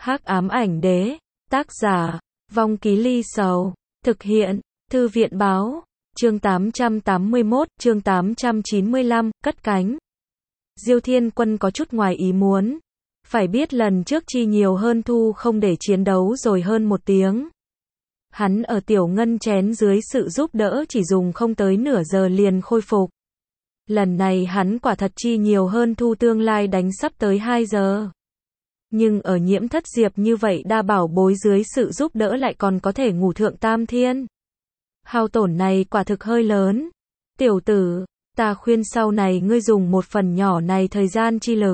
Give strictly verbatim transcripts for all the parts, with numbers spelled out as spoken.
Hắc ám ảnh đế, tác giả, Vong Ký Ly Sầu, thực hiện, Thư viện báo, chương tám trăm tám mươi mốt, chương tám trăm chín mươi lăm, cất cánh. Diêu Thiên Quân có chút ngoài ý muốn. Phải biết lần trước chi nhiều hơn thu không để chiến đấu rồi hơn một tiếng. Hắn ở tiểu ngân chén dưới sự giúp đỡ chỉ dùng không tới nửa giờ liền khôi phục. Lần này hắn quả thật chi nhiều hơn thu tương lai đánh sắp tới hai giờ. Nhưng ở Nhiễm Thất Diệp như vậy đa bảo bối dưới sự giúp đỡ lại còn có thể ngủ thượng tam thiên. Hao tổn này quả thực hơi lớn. Tiểu tử, ta khuyên sau này ngươi dùng một phần nhỏ này thời gian chi lực.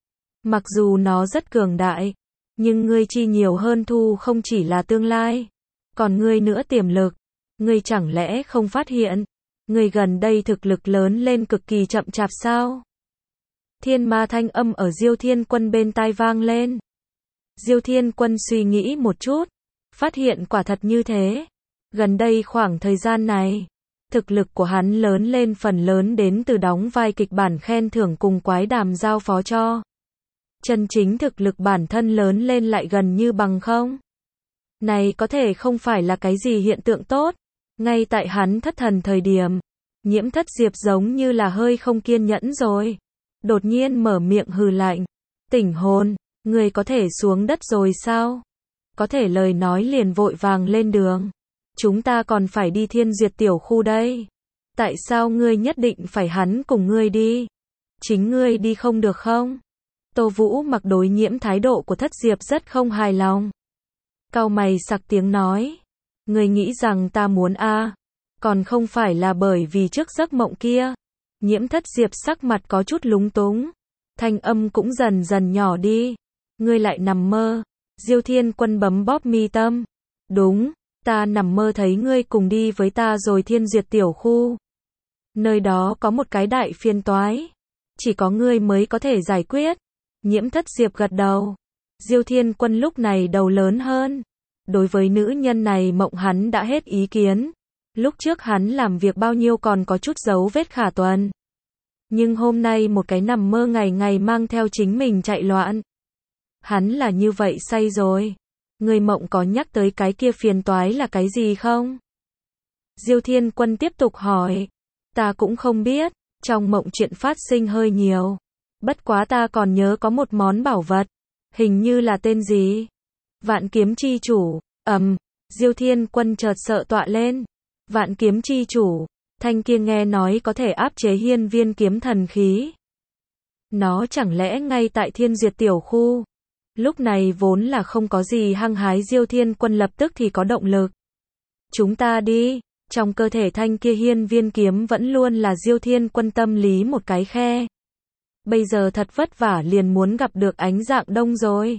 Mặc dù nó rất cường đại, nhưng ngươi chi nhiều hơn thu không chỉ là tương lai, còn ngươi nữa tiềm lực. Ngươi chẳng lẽ không phát hiện, ngươi gần đây thực lực lớn lên cực kỳ chậm chạp sao? Thiên ma thanh âm ở Diêu Thiên Quân bên tai vang lên. Diêu Thiên Quân suy nghĩ một chút, phát hiện quả thật như thế. Gần đây khoảng thời gian này, thực lực của hắn lớn lên phần lớn đến từ đóng vai kịch bản khen thưởng cùng quái đàm giao phó cho. Chân chính thực lực bản thân lớn lên lại gần như bằng không. Này có thể không phải là cái gì hiện tượng tốt. Ngay tại hắn thất thần thời điểm, Nhiễm Thất Diệp giống như là hơi không kiên nhẫn rồi. Đột nhiên mở miệng hừ lạnh. Tỉnh hồn, người có thể xuống đất rồi sao? Có thể lời nói liền vội vàng lên đường. Chúng ta còn phải đi Thiên Duyệt tiểu khu đây. Tại sao ngươi nhất định phải hắn cùng ngươi đi? Chính ngươi đi không được không? Tô Vũ Mặc đối Nhiễm thái độ của Thất Diệp rất không hài lòng. Cau mày sặc tiếng nói. Ngươi nghĩ rằng ta muốn a à? Còn không phải là bởi vì trước giấc mộng kia. Nhiễm Thất Diệp sắc mặt có chút lúng túng. Thanh âm cũng dần dần nhỏ đi. Ngươi lại nằm mơ. Diêu Thiên Quân bấm bóp mi tâm. Đúng, ta nằm mơ thấy ngươi cùng đi với ta rồi Thiên Duyệt tiểu khu. Nơi đó có một cái đại phiền toái. Chỉ có ngươi mới có thể giải quyết. Nhiễm Thất Diệp gật đầu. Diêu Thiên Quân lúc này đầu lớn hơn. Đối với nữ nhân này mộng hắn đã hết ý kiến. Lúc trước hắn làm việc bao nhiêu còn có chút dấu vết khả tuần. Nhưng hôm nay một cái nằm mơ ngày ngày mang theo chính mình chạy loạn. Hắn là như vậy say rồi. Người mộng có nhắc tới cái kia phiền toái là cái gì không? Diêu Thiên Quân tiếp tục hỏi. Ta cũng không biết, trong mộng chuyện phát sinh hơi nhiều. Bất quá ta còn nhớ có một món bảo vật. Hình như là tên gì? Vạn kiếm chi chủ. Ầm, um, Diêu Thiên Quân chợt sợ tọa lên. Vạn kiếm chi chủ, thanh kia nghe nói có thể áp chế hiên viên kiếm thần khí. Nó chẳng lẽ ngay tại Thiên Duyệt tiểu khu? Lúc này vốn là không có gì hăng hái Diêu Thiên Quân lập tức thì có động lực. Chúng ta đi, trong cơ thể thanh kia hiên viên kiếm vẫn luôn là Diêu Thiên Quân tâm lý một cái khe. Bây giờ thật vất vả liền muốn gặp được Ánh Dạng Đông rồi.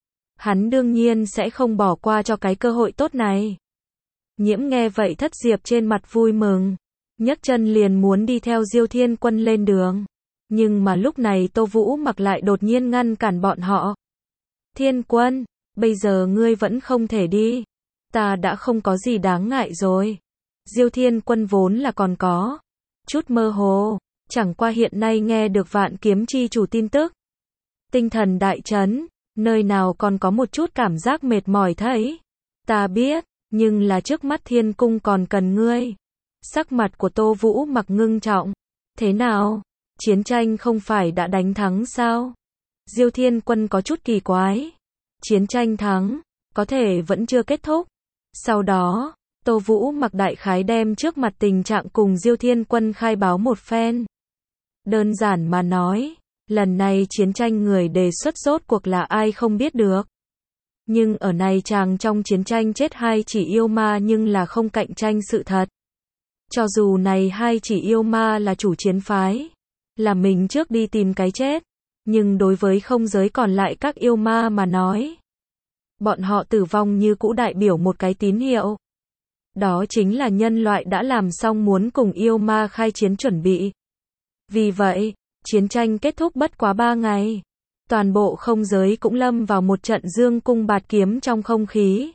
Hắn đương nhiên sẽ không bỏ qua cho cái cơ hội tốt này. Nhiễm nghe vậy Thất Diệp trên mặt vui mừng. Nhấc chân liền muốn đi theo Diêu Thiên Quân lên đường. Nhưng mà lúc này Tô Vũ Mặc lại đột nhiên ngăn cản bọn họ. Thiên Quân, bây giờ ngươi vẫn không thể đi. Ta đã không có gì đáng ngại rồi. Diêu Thiên Quân vốn là còn có chút mơ hồ. Chẳng qua hiện nay nghe được Vạn kiếm chi chủ tin tức. Tinh thần đại chấn. Nơi nào còn có một chút cảm giác mệt mỏi thấy. Ta biết. Nhưng là trước mắt Thiên Cung còn cần ngươi. Sắc mặt của Tô Vũ Mặc ngưng trọng. Thế nào? Chiến tranh không phải đã đánh thắng sao? Diêu Thiên Quân có chút kỳ quái. Chiến tranh thắng, có thể vẫn chưa kết thúc. Sau đó, Tô Vũ Mặc đại khái đem trước mặt tình trạng cùng Diêu Thiên Quân khai báo một phen. Đơn giản mà nói, lần này chiến tranh người đề xuất rốt cuộc là ai không biết được. Nhưng ở này chàng trong chiến tranh chết hai chỉ yêu ma nhưng là không cạnh tranh sự thật. Cho dù này hai chỉ yêu ma là chủ chiến phái, là mình trước đi tìm cái chết, nhưng đối với không giới còn lại các yêu ma mà nói, bọn họ tử vong như cũ đại biểu một cái tín hiệu. Đó chính là nhân loại đã làm xong muốn cùng yêu ma khai chiến chuẩn bị. Vì vậy, chiến tranh kết thúc bất quá ba ngày. Toàn bộ không giới cũng lâm vào một trận dương cung bạt kiếm trong không khí.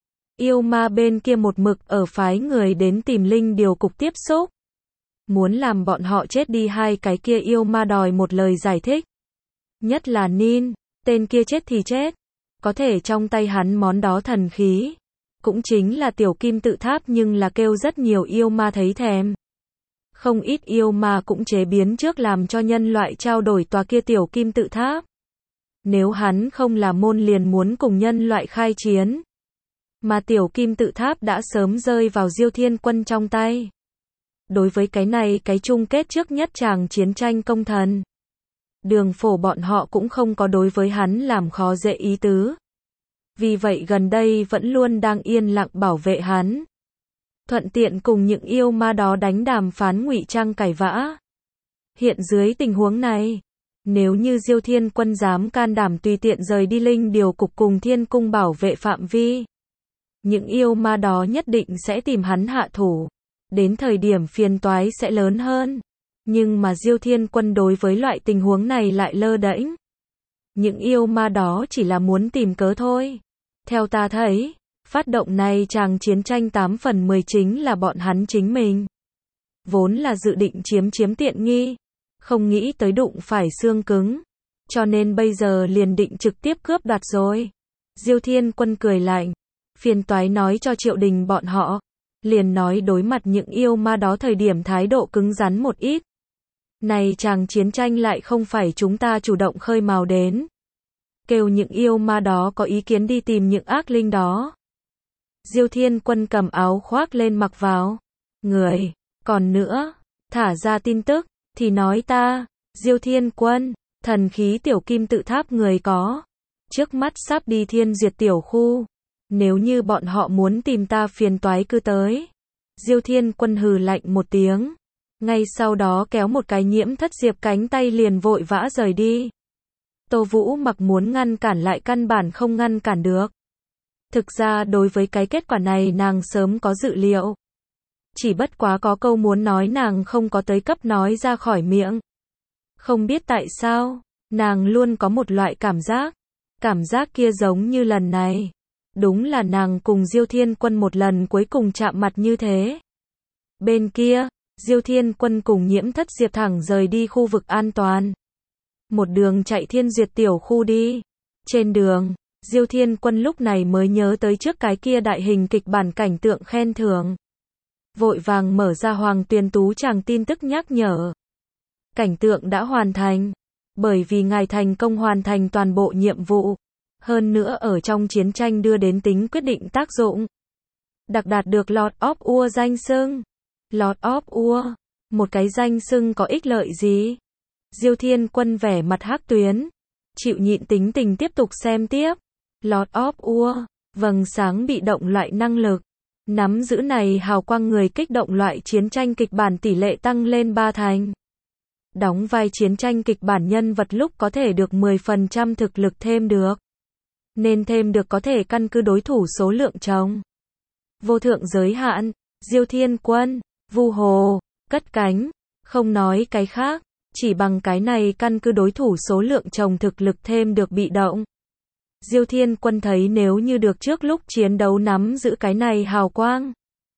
Yêu ma bên kia một mực ở phái người đến tìm linh điều cục tiếp xúc. Muốn làm bọn họ chết đi hai cái kia yêu ma đòi một lời giải thích. Nhất là Nin, tên kia chết thì chết. Có thể trong tay hắn món đó thần khí, cũng chính là tiểu kim tự tháp nhưng là kêu rất nhiều yêu ma thấy thèm. Không ít yêu ma cũng chế biến trước làm cho nhân loại trao đổi tòa kia tiểu kim tự tháp. Nếu hắn không là môn liền muốn cùng nhân loại khai chiến. Mà tiểu kim tự tháp đã sớm rơi vào Diêu Thiên Quân trong tay. Đối với cái này cái chung kết trước nhất chàng chiến tranh công thần. Đường Phổ bọn họ cũng không có đối với hắn làm khó dễ ý tứ. Vì vậy gần đây vẫn luôn đang yên lặng bảo vệ hắn. Thuận tiện cùng những yêu ma đó đánh đàm phán ngụy trang cãi vã. Hiện dưới tình huống này, nếu như Diêu Thiên Quân dám can đảm tùy tiện rời đi Linh Điều Cục cùng Thiên Cung bảo vệ phạm vi, những yêu ma đó nhất định sẽ tìm hắn hạ thủ. Đến thời điểm phiền toái sẽ lớn hơn. Nhưng mà Diêu Thiên Quân đối với loại tình huống này lại lơ đễnh. Những yêu ma đó chỉ là muốn tìm cớ thôi. Theo ta thấy, phát động này chàng chiến tranh tám phần mười chính là bọn hắn chính mình. Vốn là dự định chiếm chiếm tiện nghi, không nghĩ tới đụng phải xương cứng. Cho nên bây giờ liền định trực tiếp cướp đoạt rồi. Diêu Thiên Quân cười lạnh. Phiền toái nói cho Triệu Đình bọn họ. Liền nói đối mặt những yêu ma đó thời điểm thái độ cứng rắn một ít. Này chàng chiến tranh lại không phải chúng ta chủ động khơi mào đến. Kêu những yêu ma đó có ý kiến đi tìm những ác linh đó. Diêu Thiên Quân cầm áo khoác lên mặc vào. Người, còn nữa, thả ra tin tức, thì nói ta, Diêu Thiên Quân, thần khí tiểu kim tự tháp người có. Trước mắt sắp đi thiên diệt tiểu khu. Nếu như bọn họ muốn tìm ta phiền toái cứ tới. Diêu Thiên Quân hừ lạnh một tiếng. Ngay sau đó kéo một cái Nhiễm Thất Diệp cánh tay liền vội vã rời đi. Tô Vũ Mặc muốn ngăn cản lại căn bản không ngăn cản được. Thực ra đối với cái kết quả này nàng sớm có dự liệu. Chỉ bất quá có câu muốn nói nàng không có tới cấp nói ra khỏi miệng. Không biết tại sao, nàng luôn có một loại cảm giác. Cảm giác kia giống như lần này. Đúng là nàng cùng Diêu Thiên Quân một lần cuối cùng chạm mặt như thế. Bên kia, Diêu Thiên Quân cùng Nhiễm Thất Diệp thẳng rời đi khu vực an toàn. Một đường chạy thiên diệt tiểu khu đi. Trên đường, Diêu Thiên Quân lúc này mới nhớ tới trước cái kia đại hình kịch bản cảnh tượng khen thưởng. Vội vàng mở ra Hoàng Tuyền Tú chàng tin tức nhắc nhở. Cảnh tượng đã hoàn thành. Bởi vì ngài thành công hoàn thành toàn bộ nhiệm vụ. Hơn nữa ở trong chiến tranh đưa đến tính quyết định tác dụng. Đặc đạt được Lord of War danh xưng. Lord of War, một cái danh xưng có ích lợi gì? Diêu Thiên Quân vẻ mặt hắc tuyến. Chịu nhịn tính tình tiếp tục xem tiếp. Lord of War, vầng sáng bị động loại năng lực. Nắm giữ này hào quang người kích động loại chiến tranh kịch bản tỷ lệ tăng lên ba thành. Đóng vai chiến tranh kịch bản nhân vật lúc có thể được mười phần trăm thực lực thêm được. Nên thêm được có thể căn cứ đối thủ số lượng chồng. Vô thượng giới hạn, Diêu Thiên Quân, Vu Hồ, cất cánh, không nói cái khác, chỉ bằng cái này căn cứ đối thủ số lượng chồng thực lực thêm được bị động. Diêu Thiên Quân thấy nếu như được trước lúc chiến đấu nắm giữ cái này hào quang.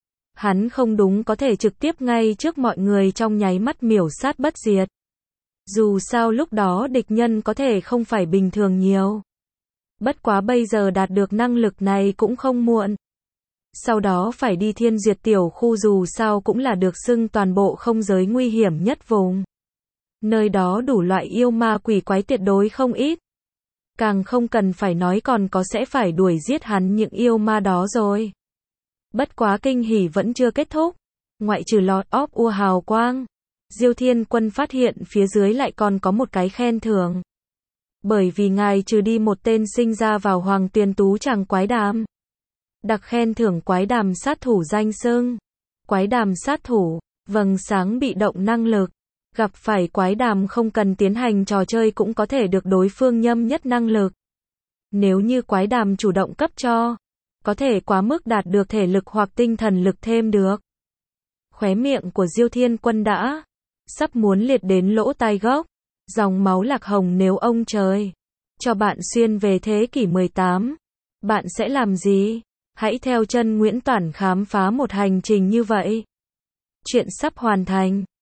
Hắn không đúng có thể trực tiếp ngay trước mọi người trong nháy mắt miểu sát bất diệt. Dù sao lúc đó địch nhân có thể không phải bình thường nhiều. Bất quá bây giờ đạt được năng lực này cũng không muộn. Sau đó phải đi thiên diệt tiểu khu dù sao cũng là được xưng toàn bộ không giới nguy hiểm nhất vùng. Nơi đó đủ loại yêu ma quỷ quái tuyệt đối không ít. Càng không cần phải nói còn có sẽ phải đuổi giết hắn những yêu ma đó rồi. Bất quá kinh hỉ vẫn chưa kết thúc. Ngoại trừ Lord of War hào quang, Diêu Thiên Quân phát hiện phía dưới lại còn có một cái khen thưởng. Bởi vì ngài trừ đi một tên sinh ra vào Hoàng Tuyền Tú chàng quái đàm. Đặc khen thưởng quái đàm sát thủ danh xưng. Quái đàm sát thủ, vầng sáng bị động năng lực. Gặp phải quái đàm không cần tiến hành trò chơi cũng có thể được đối phương nhâm nhất năng lực. Nếu như quái đàm chủ động cấp cho, có thể quá mức đạt được thể lực hoặc tinh thần lực thêm được. Khóe miệng của Diêu Thiên Quân đã sắp muốn liệt đến lỗ tai gốc. Dòng máu lạc hồng nếu ông trời cho bạn xuyên về thế kỷ mười tám, bạn sẽ làm gì? Hãy theo chân Nguyễn Toản khám phá một hành trình như vậy. Chuyện sắp hoàn thành.